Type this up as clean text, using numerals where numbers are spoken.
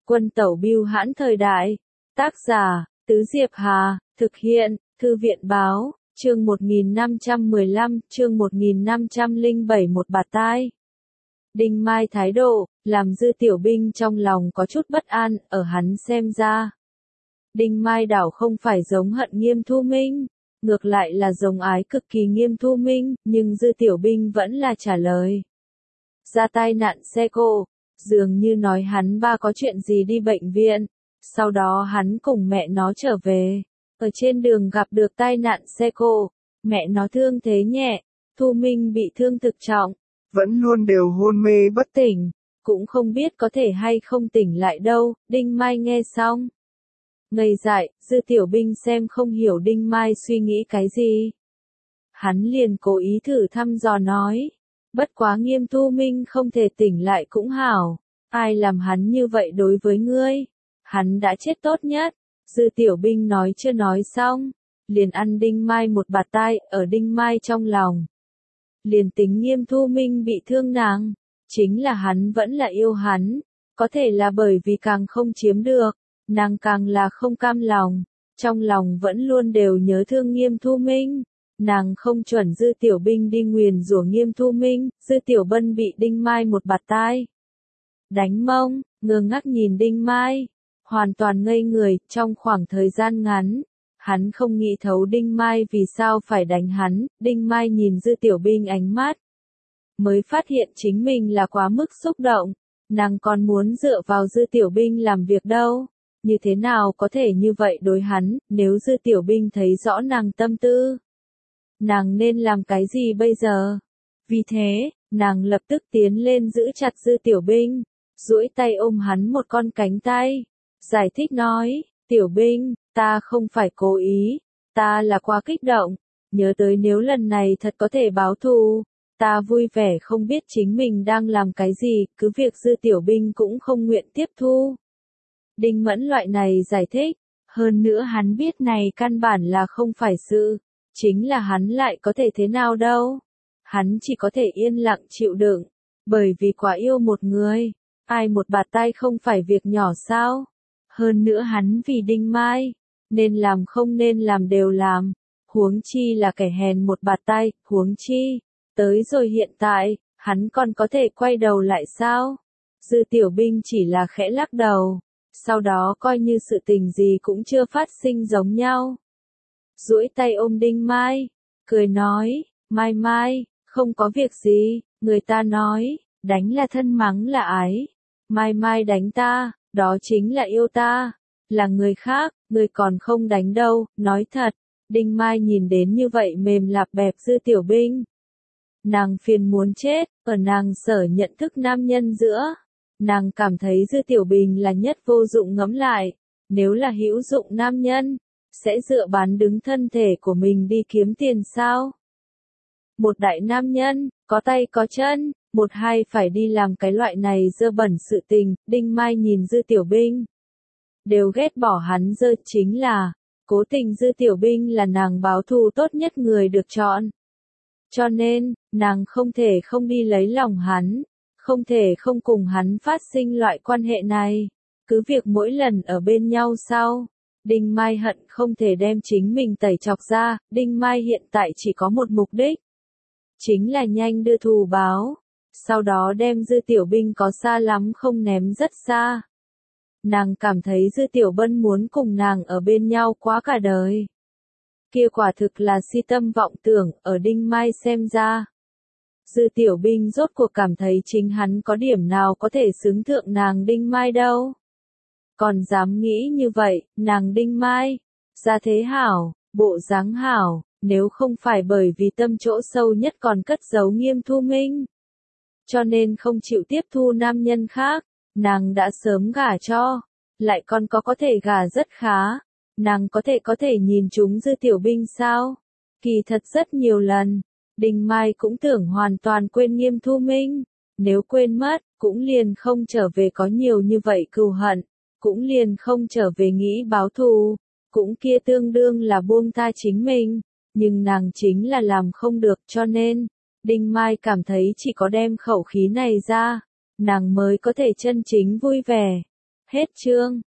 Quân tẩu bưu hãn thời đại. Tác giả, Tứ Diệp Hà, thực hiện, Thư viện báo, chương 1515, chương 1507 một bạt tai. Đinh Mai thái độ, làm Dư Tiểu Binh trong lòng có chút bất an, ở hắn xem ra. Đinh Mai đảo không phải giống hận Nghiêm Thu Minh, ngược lại là giống ái cực kỳ Nghiêm Thu Minh, nhưng Dư Tiểu Binh vẫn là trả lời. Ra tai nạn xe cộ, dường như nói hắn ba có chuyện gì đi bệnh viện, sau đó hắn cùng mẹ nó trở về, ở trên đường gặp được tai nạn xe cộ, mẹ nó thương thế nhẹ, Thu Minh bị thương thực trọng, vẫn luôn đều hôn mê bất tỉnh, cũng không biết có thể hay không tỉnh lại đâu. Đinh Mai nghe xong, ngây dại. Dư Tiểu Binh xem không hiểu Đinh Mai suy nghĩ cái gì, hắn liền cố ý thử thăm dò nói, bất quá Nghiêm Thu Minh không thể tỉnh lại cũng hảo, ai làm hắn như vậy đối với ngươi, hắn đã chết tốt nhất. Dư Tiểu Binh nói chưa nói xong, liền ăn Đinh Mai một bạt tai. Ở Đinh Mai trong lòng, liền tính Nghiêm Thu Minh bị thương nàng, chính là hắn vẫn là yêu hắn, có thể là bởi vì càng không chiếm được, nàng càng là không cam lòng, trong lòng vẫn luôn đều nhớ thương Nghiêm Thu Minh. Nàng không chuẩn Dư Tiểu Binh đi nguyền rủa Nghiêm Thu Minh. Dư Tiểu Bân bị Đinh Mai một bạt tai đánh mông, ngơ ngác nhìn Đinh Mai, hoàn toàn ngây người. Trong khoảng thời gian ngắn, hắn không nghĩ thấu Đinh Mai vì sao phải đánh hắn. Đinh Mai nhìn Dư Tiểu Binh ánh mắt, mới phát hiện chính mình là quá mức xúc động, nàng còn muốn dựa vào Dư Tiểu Binh làm việc đâu, như thế nào có thể như vậy đối hắn. Nếu Dư Tiểu Binh thấy rõ nàng tâm tư, nàng nên làm cái gì bây giờ? Vì thế, nàng lập tức tiến lên giữ chặt Dư Tiểu Binh, duỗi tay ôm hắn một con cánh tay, giải thích nói, Tiểu Binh, ta không phải cố ý, ta là quá kích động, nhớ tới nếu lần này thật có thể báo thù, ta vui vẻ không biết chính mình đang làm cái gì. Cứ việc Dư Tiểu Binh cũng không nguyện tiếp thu Đinh Mẫn loại này giải thích, hơn nữa hắn biết này căn bản là không phải sự, chính là hắn lại có thể thế nào đâu, hắn chỉ có thể yên lặng chịu đựng, bởi vì quá yêu một người, ai một bạt tai không phải việc nhỏ sao, hơn nữa hắn vì Đinh Mai, nên làm không nên làm đều làm, huống chi là kẻ hèn một bạt tai, huống chi, tới rồi hiện tại, hắn còn có thể quay đầu lại sao? Dư Tiểu Binh chỉ là khẽ lắc đầu, sau đó coi như sự tình gì cũng chưa phát sinh giống nhau. Duỗi tay ôm Đinh Mai, cười nói, Mai Mai, không có việc gì, người ta nói, đánh là thân mắng là ái. Mai Mai đánh ta, đó chính là yêu ta, là người khác, người còn không đánh đâu, nói thật. Đinh Mai nhìn đến như vậy mềm lạp bẹp Dư Tiểu Binh, nàng phiền muốn chết. Ở nàng sở nhận thức nam nhân giữa, nàng cảm thấy Dư Tiểu Bình là nhất vô dụng. Ngẫm lại, nếu là hữu dụng nam nhân, sẽ dựa bán đứng thân thể của mình đi kiếm tiền sao? Một đại nam nhân, có tay có chân, một hai phải đi làm cái loại này dơ bẩn sự tình. Đinh Mai nhìn Dư Tiểu Binh, đều ghét bỏ hắn dơ, chính là, cố tình Dư Tiểu Binh là nàng báo thù tốt nhất người được chọn. Cho nên, nàng không thể không đi lấy lòng hắn, không thể không cùng hắn phát sinh loại quan hệ này. Cứ việc mỗi lần ở bên nhau sau, Đinh Mai hận không thể đem chính mình tẩy chọc ra. Đinh Mai hiện tại chỉ có một mục đích, chính là nhanh đưa thù báo, sau đó đem Dư Tiểu Binh có xa lắm không ném rất xa. Nàng cảm thấy Dư Tiểu Bân muốn cùng nàng ở bên nhau quá cả đời. Kia quả thực là si tâm vọng tưởng. Ở Đinh Mai xem ra, Dư Tiểu Binh rốt cuộc cảm thấy chính hắn có điểm nào có thể xứng thượng nàng Đinh Mai đâu. Còn dám nghĩ như vậy, nàng Đinh Mai, gia thế hảo, bộ dáng hảo, nếu không phải bởi vì tâm chỗ sâu nhất còn cất giấu Nghiêm Thu Minh, cho nên không chịu tiếp thu nam nhân khác, nàng đã sớm gả cho, lại còn có thể gả rất khá. Nàng có thể nhìn chúng Dư Tiểu Binh sao? Kỳ thật rất nhiều lần, Đinh Mai cũng tưởng hoàn toàn quên Nghiêm Thu Minh, nếu quên mất, cũng liền không trở về có nhiều như vậy cừu hận, cũng liền không trở về nghĩ báo thù, cũng kia tương đương là buông tha chính mình, nhưng nàng chính là làm không được, cho nên, Đinh Mai cảm thấy chỉ có đem khẩu khí này ra, nàng mới có thể chân chính vui vẻ. Hết chương.